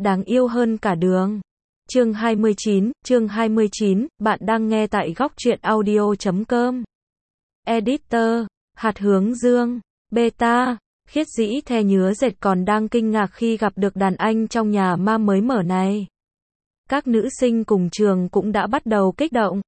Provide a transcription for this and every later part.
đáng yêu hơn cả đường. Chương 29, bạn đang nghe tại góc truyện audio.com. Editor, hạt hướng dương, beta, Khiết Dĩ The Nhứa Dệt còn đang kinh ngạc khi gặp được đàn anh trong nhà ma mới mở này. Các nữ sinh cùng trường cũng đã bắt đầu kích động.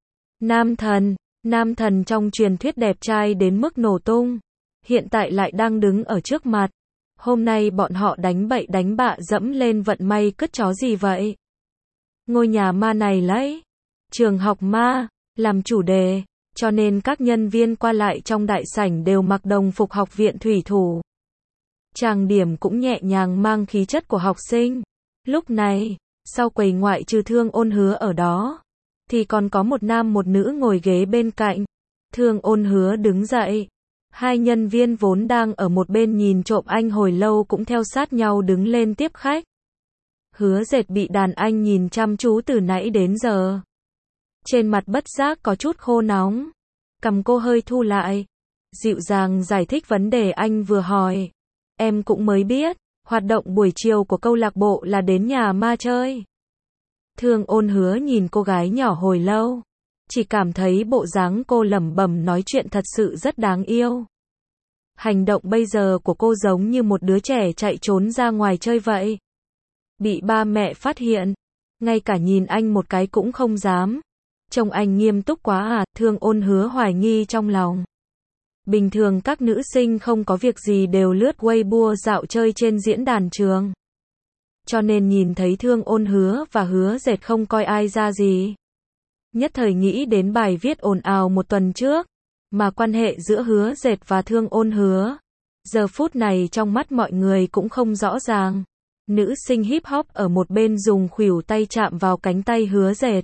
Nam thần trong truyền thuyết đẹp trai đến mức nổ tung, hiện tại lại đang đứng ở trước mặt. Hôm nay bọn họ đánh bậy đánh bạ dẫm lên vận may cứt chó gì vậy? Ngôi nhà ma này lấy trường học ma làm chủ đề, cho nên các nhân viên qua lại trong đại sảnh đều mặc đồng phục học viện thủy thủ. Trang điểm cũng nhẹ nhàng mang khí chất của học sinh. Lúc này, sau quầy ngoại trừ Thương Ôn Hứa ở đó, thì còn có một nam một nữ ngồi ghế bên cạnh. Thương Ôn Hứa đứng dậy. Hai nhân viên vốn đang ở một bên nhìn trộm anh hồi lâu cũng theo sát nhau đứng lên tiếp khách. Hứa Dệt bị đàn anh nhìn chăm chú từ nãy đến giờ. Trên mặt bất giác có chút khô nóng. Cằm cô hơi thu lại. Dịu dàng giải thích vấn đề anh vừa hỏi. Em cũng mới biết, hoạt động buổi chiều của câu lạc bộ là đến nhà ma chơi. Thương Ôn Hứa nhìn cô gái nhỏ hồi lâu. Chỉ cảm thấy bộ dáng cô lẩm bẩm nói chuyện thật sự rất đáng yêu. Hành động bây giờ của cô giống như một đứa trẻ chạy trốn ra ngoài chơi vậy. Bị ba mẹ phát hiện, ngay cả nhìn anh một cái cũng không dám. Trông anh nghiêm túc quá à, Thương Ôn Hứa hoài nghi trong lòng. Bình thường các nữ sinh không có việc gì đều lướt Weibo dạo chơi trên diễn đàn trường. Cho nên nhìn thấy Thương Ôn Hứa và Hứa Dệt không coi ai ra gì. Nhất thời nghĩ đến bài viết ồn ào một tuần trước, mà quan hệ giữa Hứa Dệt và Thương Ôn Hứa. Giờ phút này trong mắt mọi người cũng không rõ ràng. Nữ sinh hip hop ở một bên dùng khuỷu tay chạm vào cánh tay Hứa Dệt.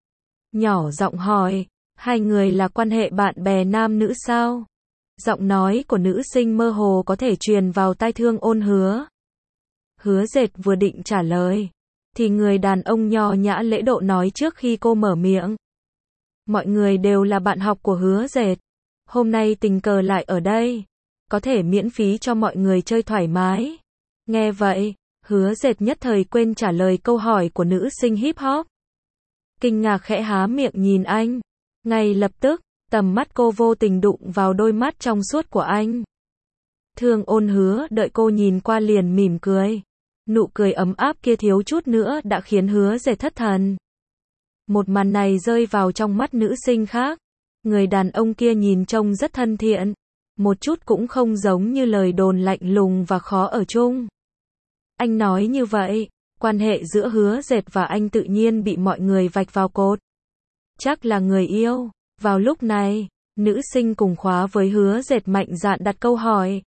Nhỏ giọng hỏi, hai người là quan hệ bạn bè nam nữ sao? Giọng nói của nữ sinh mơ hồ có thể truyền vào tai Thương Ôn Hứa. Hứa Dệt vừa định trả lời, thì người đàn ông nho nhã lễ độ nói trước khi cô mở miệng. Mọi người đều là bạn học của Hứa Dệt. Hôm nay tình cờ lại ở đây, có thể miễn phí cho mọi người chơi thoải mái. Nghe vậy, Hứa Dệt nhất thời quên trả lời câu hỏi của nữ sinh hip hop. Kinh ngạc khẽ há miệng nhìn anh. Ngay lập tức, tầm mắt cô vô tình đụng vào đôi mắt trong suốt của anh. Thương Ôn Hứa đợi cô nhìn qua liền mỉm cười. Nụ cười ấm áp kia thiếu chút nữa đã khiến Hứa Dệt thất thần. Một màn này rơi vào trong mắt nữ sinh khác. Người đàn ông kia nhìn trông rất thân thiện. Một chút cũng không giống như lời đồn lạnh lùng và khó ở chung. Anh nói như vậy, quan hệ giữa Hứa Dệt và anh tự nhiên bị mọi người vạch vào cột. Chắc là người yêu. Vào lúc này, nữ sinh cùng khóa với Hứa Dệt mạnh dạn đặt câu hỏi.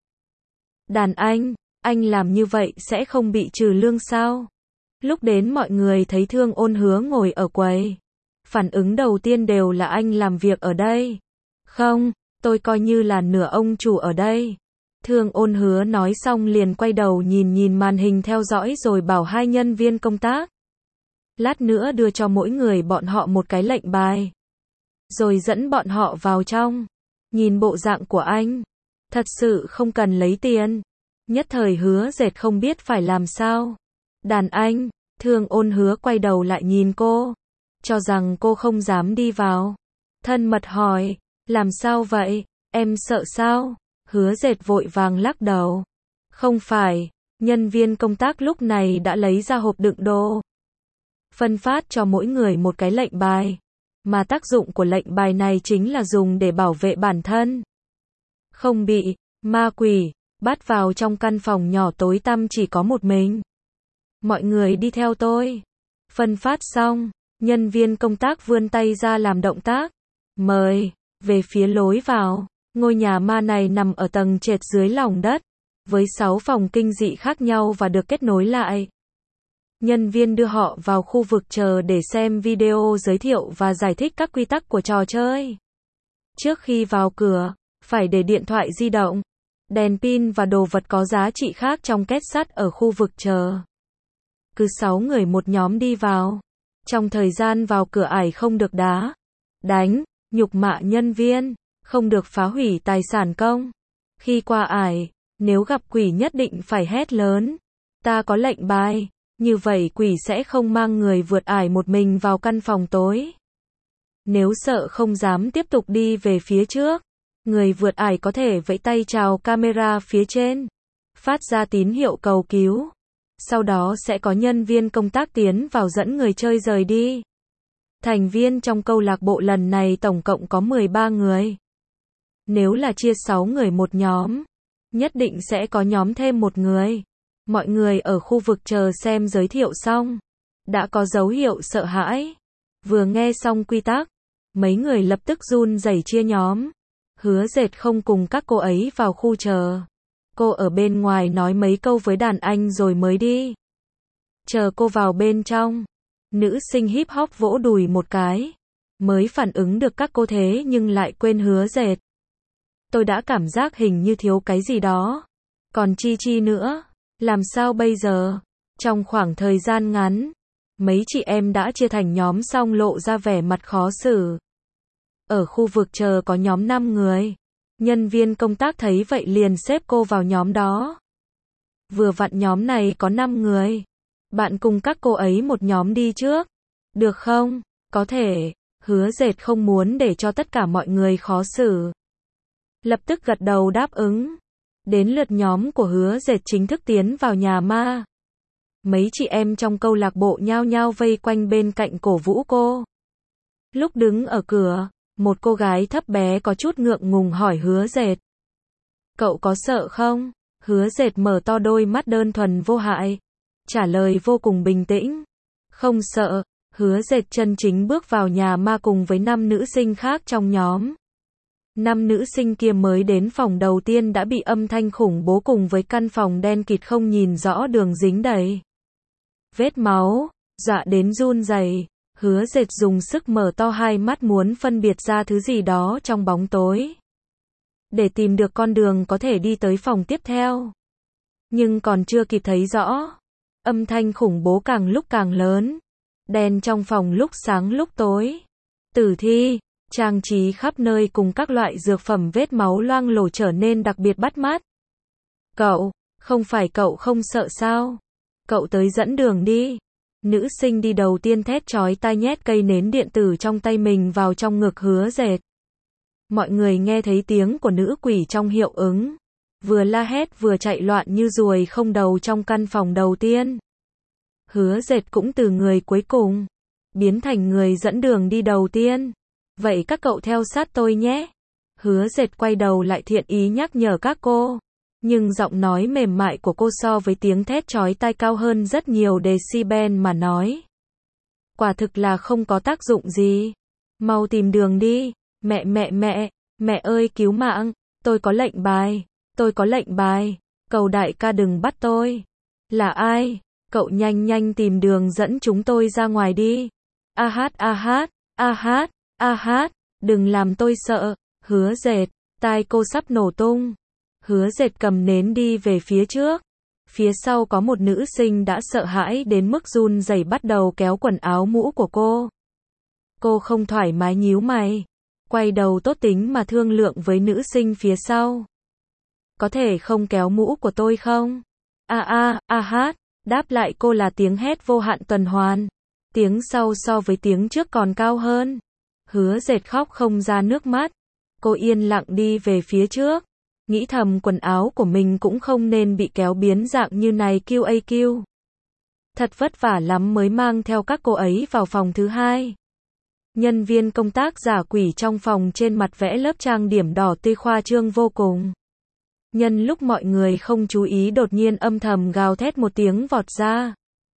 Đàn anh làm như vậy sẽ không bị trừ lương sao? Lúc đến mọi người thấy Thương Ôn Hứa ngồi ở quầy. Phản ứng đầu tiên đều là anh làm việc ở đây. Không, tôi coi như là nửa ông chủ ở đây. Thương Ôn Hứa nói xong liền quay đầu nhìn màn hình theo dõi rồi bảo hai nhân viên công tác. Lát nữa đưa cho mỗi người bọn họ một cái lệnh bài. Rồi dẫn bọn họ vào trong. Nhìn bộ dạng của anh. Thật sự không cần lấy tiền. Nhất thời Hứa Dệt không biết phải làm sao. Đàn anh, Thương Ôn Hứa quay đầu lại nhìn cô. Cho rằng cô không dám đi vào. Thân mật hỏi, làm sao vậy, em sợ sao? Hứa Dệt vội vàng lắc đầu. Không phải, nhân viên công tác lúc này đã lấy ra hộp đựng đồ. Phân phát cho mỗi người một cái lệnh bài. Mà tác dụng của lệnh bài này chính là dùng để bảo vệ bản thân. Không bị ma quỷ bắt vào trong căn phòng nhỏ tối tăm chỉ có một mình. Mọi người đi theo tôi. Phân phát xong, nhân viên công tác vươn tay ra làm động tác. Mời, về phía lối vào. Ngôi nhà ma này nằm ở tầng trệt dưới lòng đất. Với 6 phòng kinh dị khác nhau và được kết nối lại. Nhân viên đưa họ vào khu vực chờ để xem video giới thiệu và giải thích các quy tắc của trò chơi. Trước khi vào cửa, phải để điện thoại di động, đèn pin và đồ vật có giá trị khác trong két sắt ở khu vực chờ. Cứ 6 người một nhóm đi vào. Trong thời gian vào cửa ải không được đá, đánh, nhục mạ nhân viên, không được phá hủy tài sản công. Khi qua ải, nếu gặp quỷ nhất định phải hét lớn. Ta có lệnh bài. Như vậy quỷ sẽ không mang người vượt ải một mình vào căn phòng tối. Nếu sợ không dám tiếp tục đi về phía trước, người vượt ải có thể vẫy tay chào camera phía trên, phát ra tín hiệu cầu cứu. Sau đó sẽ có nhân viên công tác tiến vào dẫn người chơi rời đi. Thành viên trong câu lạc bộ lần này tổng cộng có 13 người. Nếu là chia 6 người một nhóm, nhất định sẽ có nhóm thêm một người. Mọi người ở khu vực chờ xem giới thiệu xong, đã có dấu hiệu sợ hãi. Vừa nghe xong quy tắc, mấy người lập tức run rẩy chia nhóm. Hứa Dệt không cùng các cô ấy vào khu chờ. Cô ở bên ngoài nói mấy câu với đàn anh rồi mới đi. Chờ cô vào bên trong, nữ sinh hip hop vỗ đùi một cái, mới phản ứng được các cô thế nhưng lại quên Hứa Dệt. Tôi đã cảm giác hình như thiếu cái gì đó. Còn Chi Chi nữa, làm sao bây giờ? Trong khoảng thời gian ngắn, mấy chị em đã chia thành nhóm xong lộ ra vẻ mặt khó xử. Ở khu vực chờ có nhóm 5 người. Nhân viên công tác thấy vậy liền xếp cô vào nhóm đó. Vừa vặn nhóm này có 5 người. Bạn cùng các cô ấy một nhóm đi trước. Được không? Có thể. Hứa Dệt không muốn để cho tất cả mọi người khó xử. Lập tức gật đầu đáp ứng. Đến lượt nhóm của Hứa Dệt chính thức tiến vào nhà ma. Mấy chị em trong câu lạc bộ nhao nhao vây quanh bên cạnh cổ vũ cô. Lúc đứng ở cửa, một cô gái thấp bé có chút ngượng ngùng hỏi Hứa Dệt. Cậu có sợ không? Hứa Dệt mở to đôi mắt đơn thuần vô hại. Trả lời vô cùng bình tĩnh. Không sợ. Hứa Dệt chân chính bước vào nhà ma cùng với 5 nữ sinh khác trong nhóm. 5 nữ sinh kia mới đến phòng đầu tiên đã bị âm thanh khủng bố cùng với căn phòng đen kịt không nhìn rõ đường dính đầy vết máu, dọa đến run rẩy. Hứa Dệt dùng sức mở to hai mắt muốn phân biệt ra thứ gì đó trong bóng tối, để tìm được con đường có thể đi tới phòng tiếp theo. Nhưng còn chưa kịp thấy rõ, âm thanh khủng bố càng lúc càng lớn. Đèn trong phòng lúc sáng lúc tối. Tử thi, trang trí khắp nơi cùng các loại dược phẩm vết máu loang lổ trở nên đặc biệt bắt mắt. Cậu, không phải cậu không sợ sao? Cậu tới dẫn đường đi. Nữ sinh đi đầu tiên thét chói tai nhét cây nến điện tử trong tay mình vào trong ngực Hứa Dệt. Mọi người nghe thấy tiếng của nữ quỷ trong hiệu ứng, vừa la hét vừa chạy loạn như ruồi không đầu trong căn phòng đầu tiên. Hứa Dệt cũng từ người cuối cùng biến thành người dẫn đường đi đầu tiên. Vậy các cậu theo sát tôi nhé. Hứa Dệt quay đầu lại thiện ý nhắc nhở các cô. Nhưng giọng nói mềm mại của cô so với tiếng thét chói tai cao hơn rất nhiều decibel mà nói. Quả thực là không có tác dụng gì. Mau tìm đường đi. Mẹ ơi cứu mạng. Tôi có lệnh bài. Cầu đại ca đừng bắt tôi. Là ai? Cậu nhanh tìm đường dẫn chúng tôi ra ngoài đi. Đừng làm tôi sợ. Hứa Dệt, tai cô sắp nổ tung. Hứa Dệt cầm nến đi về phía trước. Phía sau có một nữ sinh đã sợ hãi đến mức run rẩy bắt đầu kéo quần áo mũ của cô. Cô không thoải mái nhíu mày, quay đầu tốt tính mà thương lượng với nữ sinh phía sau. Có thể không kéo mũ của tôi không? Đáp lại cô là tiếng hét vô hạn tuần hoàn. Tiếng sau so với tiếng trước còn cao hơn. Hứa Dệt khóc không ra nước mắt. Cô yên lặng đi về phía trước. Nghĩ thầm quần áo của mình cũng không nên bị kéo biến dạng như này QAQ. Thật vất vả lắm mới mang theo các cô ấy vào phòng thứ hai. Nhân viên công tác giả quỷ trong phòng trên mặt vẽ lớp trang điểm đỏ tươi khoa trương vô cùng. Nhân lúc mọi người không chú ý đột nhiên âm thầm gào thét một tiếng vọt ra.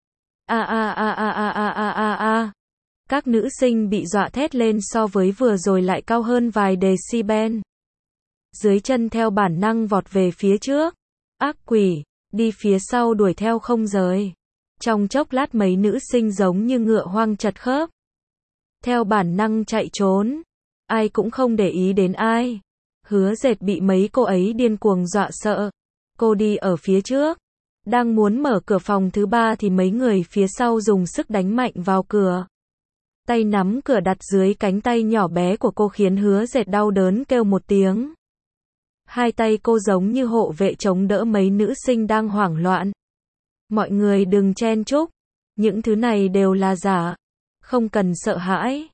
Các nữ sinh bị dọa thét lên so với vừa rồi lại cao hơn vài decibel. Dưới chân theo bản năng vọt về phía trước. Ác quỷ, đi phía sau đuổi theo không rời. Trong chốc lát mấy nữ sinh giống như ngựa hoang chật khớp. Theo bản năng chạy trốn. Ai cũng không để ý đến ai. Hứa Dệt bị mấy cô ấy điên cuồng dọa sợ. Cô đi ở phía trước. Đang muốn mở cửa phòng thứ ba thì mấy người phía sau dùng sức đánh mạnh vào cửa. Tay nắm cửa đặt dưới cánh tay nhỏ bé của cô khiến Hứa Dệt đau đớn kêu một tiếng. Hai tay cô giống như hộ vệ chống đỡ mấy nữ sinh đang hoảng loạn. Mọi người đừng chen chúc. Những thứ này đều là giả. Không cần sợ hãi.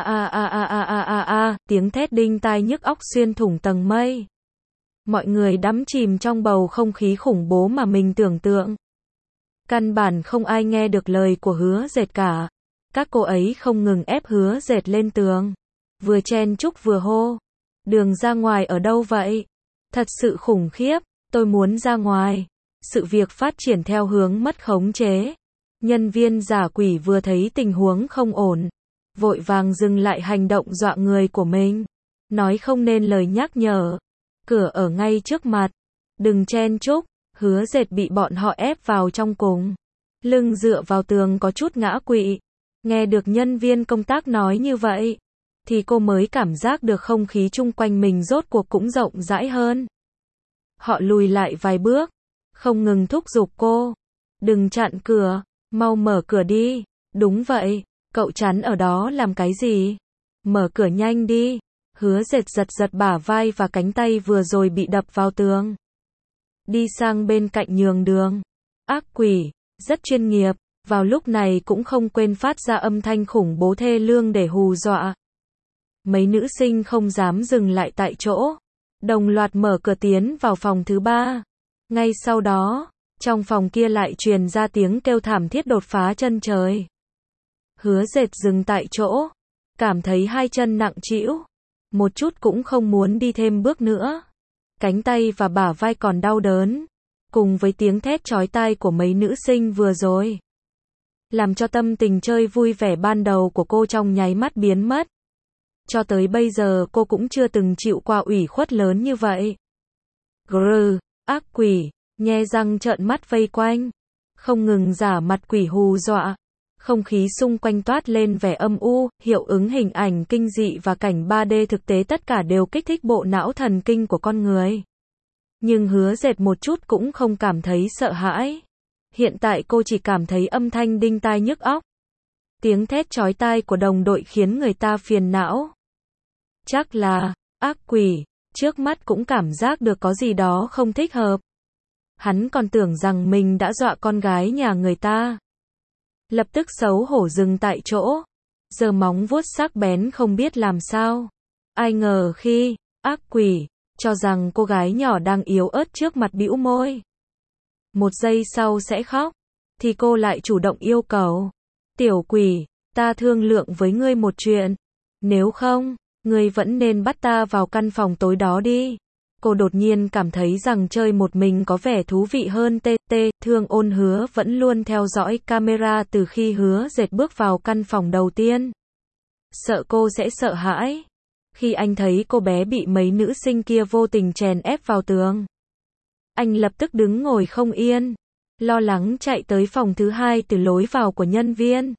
Tiếng thét đinh tai nhức óc xuyên thủng tầng mây. Mọi người đắm chìm trong bầu không khí khủng bố mà mình tưởng tượng. Căn bản không ai nghe được lời của Hứa Dệt cả. Các cô ấy không ngừng ép Hứa Dệt lên tường. Vừa chen chúc vừa hô. Đường ra ngoài ở đâu vậy? Thật sự khủng khiếp, tôi muốn ra ngoài. Sự việc phát triển theo hướng mất khống chế. Nhân viên giả quỷ vừa thấy tình huống không ổn, vội vàng dừng lại hành động dọa người của mình. Nói không nên lời nhắc nhở. Cửa ở ngay trước mặt. Đừng chen chúc. Hứa Dệt bị bọn họ ép vào trong cùng. Lưng dựa vào tường có chút ngã quỵ. Nghe được nhân viên công tác nói như vậy, thì cô mới cảm giác được không khí chung quanh mình rốt cuộc cũng rộng rãi hơn. Họ lùi lại vài bước, không ngừng thúc giục cô. Đừng chặn cửa, mau mở cửa đi. Đúng vậy, cậu chắn ở đó làm cái gì? Mở cửa nhanh đi. Hứa Dệt giật giật bả vai và cánh tay vừa rồi bị đập vào tường. Đi sang bên cạnh nhường đường. Ác quỷ, rất chuyên nghiệp, vào lúc này cũng không quên phát ra âm thanh khủng bố thê lương để hù dọa. Mấy nữ sinh không dám dừng lại tại chỗ, đồng loạt mở cửa tiến vào phòng thứ 3. Ngay sau đó, trong phòng kia lại truyền ra tiếng kêu thảm thiết đột phá chân trời. Hứa Dệt dừng tại chỗ, cảm thấy hai chân nặng trĩu, một chút cũng không muốn đi thêm bước nữa. Cánh tay và bả vai còn đau đớn, cùng với tiếng thét chói tai của mấy nữ sinh vừa rồi, làm cho tâm tình chơi vui vẻ ban đầu của cô trong nháy mắt biến mất. Cho tới bây giờ cô cũng chưa từng chịu qua ủy khuất lớn như vậy. Grr, ác quỷ, nhe răng trợn mắt vây quanh, không ngừng giả mặt quỷ hù dọa. Không khí xung quanh toát lên vẻ âm u, hiệu ứng hình ảnh kinh dị và cảnh 3D thực tế tất cả đều kích thích bộ não thần kinh của con người. Nhưng Hứa Dệt một chút cũng không cảm thấy sợ hãi. Hiện tại cô chỉ cảm thấy âm thanh đinh tai nhức óc. Tiếng thét chói tai của đồng đội khiến người ta phiền não. Chắc là, ác quỷ, trước mắt cũng cảm giác được có gì đó không thích hợp. Hắn còn tưởng rằng mình đã dọa con gái nhà người ta. Lập tức xấu hổ dừng tại chỗ. Giơ móng vuốt sắc bén không biết làm sao. Ai ngờ khi, ác quỷ, cho rằng cô gái nhỏ đang yếu ớt trước mặt bĩu môi. Một giây sau sẽ khóc. Thì cô lại chủ động yêu cầu. Tiểu quỷ, ta thương lượng với ngươi một chuyện. Nếu không, ngươi vẫn nên bắt ta vào căn phòng tối đó đi. Cô đột nhiên cảm thấy rằng chơi một mình có vẻ thú vị hơn. Thương Ôn Hứa vẫn luôn theo dõi camera từ khi Hứa Dệt bước vào căn phòng đầu tiên. Sợ cô sẽ sợ hãi. Khi anh thấy cô bé bị mấy nữ sinh kia vô tình chèn ép vào tường, anh lập tức đứng ngồi không yên, lo lắng chạy tới phòng thứ 2 từ lối vào của nhân viên.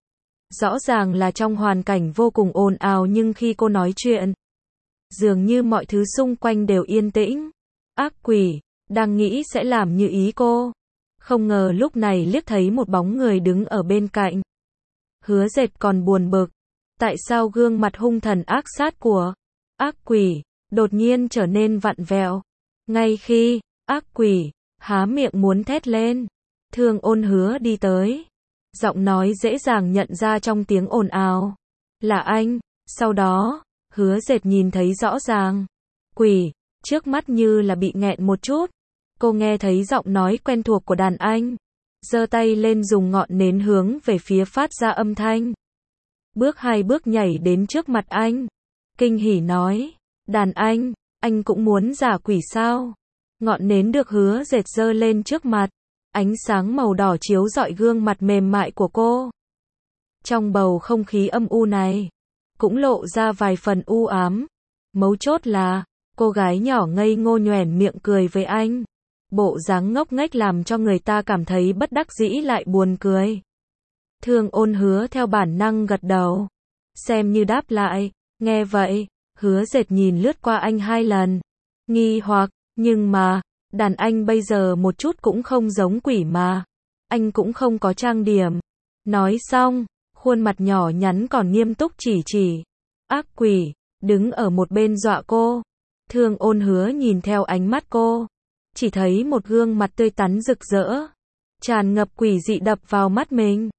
Rõ ràng là trong hoàn cảnh vô cùng ồn ào nhưng khi cô nói chuyện, dường như mọi thứ xung quanh đều yên tĩnh. Ác quỷ, đang nghĩ sẽ làm như ý cô. Không ngờ lúc này liếc thấy một bóng người đứng ở bên cạnh. Hứa Dệt còn buồn bực. Tại sao gương mặt hung thần ác sát của ác quỷ đột nhiên trở nên vặn vẹo? Ngay khi ác quỷ há miệng muốn thét lên, Thương Ôn Hứa đi tới. Giọng nói dễ dàng nhận ra trong tiếng ồn ào. Là anh. Sau đó, Hứa Dệt nhìn thấy rõ ràng. Quỷ, trước mắt như là bị nghẹn một chút. Cô nghe thấy giọng nói quen thuộc của đàn anh. Giơ tay lên dùng ngọn nến hướng về phía phát ra âm thanh. Bước 2 bước nhảy đến trước mặt anh. Kinh hỉ nói. Đàn anh cũng muốn giả quỷ sao? Ngọn nến được Hứa Dệt giơ lên trước mặt. Ánh sáng màu đỏ chiếu rọi gương mặt mềm mại của cô. Trong bầu không khí âm u này, cũng lộ ra vài phần u ám. Mấu chốt là, cô gái nhỏ ngây ngô nhoẻn miệng cười với anh. Bộ dáng ngốc nghếch làm cho người ta cảm thấy bất đắc dĩ lại buồn cười. Thương Ôn Hứa theo bản năng gật đầu, xem như đáp lại. Nghe vậy, Hứa Dệt nhìn lướt qua anh 2 lần, nghi hoặc, nhưng mà, đàn anh bây giờ một chút cũng không giống quỷ mà. Anh cũng không có trang điểm. Nói xong, khuôn mặt nhỏ nhắn còn nghiêm túc chỉ. Ác quỷ, đứng ở một bên dọa cô. Thương Ôn Hứa nhìn theo ánh mắt cô, chỉ thấy một gương mặt tươi tắn rực rỡ, tràn ngập quỷ dị đập vào mắt mình.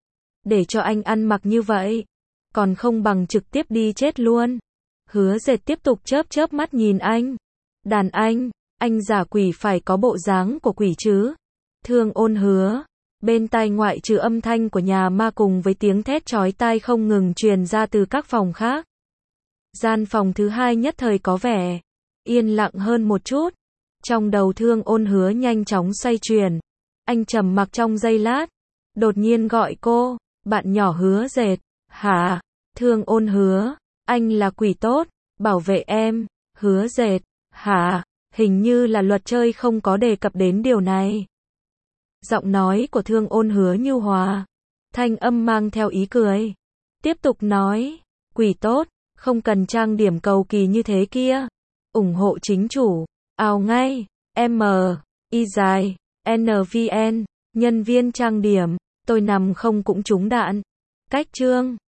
để cho anh ăn mặc như vậy, còn không bằng trực tiếp đi chết luôn. Hứa Dệt tiếp tục chớp chớp mắt nhìn anh. Đàn anh giả quỷ phải có bộ dáng của quỷ chứ. Thương Ôn hứa. Bên tai ngoại trừ âm thanh của nhà ma cùng với tiếng thét chói tai không ngừng truyền ra từ các phòng khác. Gian phòng thứ hai nhất thời có vẻ yên lặng hơn một chút. Trong đầu Thương Ôn hứa nhanh chóng xoay chuyển. Anh trầm mặc trong giây lát. Đột nhiên gọi cô, bạn nhỏ Hứa Dệt. Hả? Thương Ôn hứa, anh là quỷ tốt, bảo vệ em. Hứa Dệt, hả? Hình như là luật chơi không có đề cập đến điều này. Giọng nói của Thương Ôn hứa nhu hòa, thanh âm mang theo ý cười. Tiếp tục nói, quỷ tốt, không cần trang điểm cầu kỳ như thế kia. Ủng hộ chính chủ, ào ngay, M, Y dài, NVN, nhân viên trang điểm, tôi nằm không cũng trúng đạn. Cách chương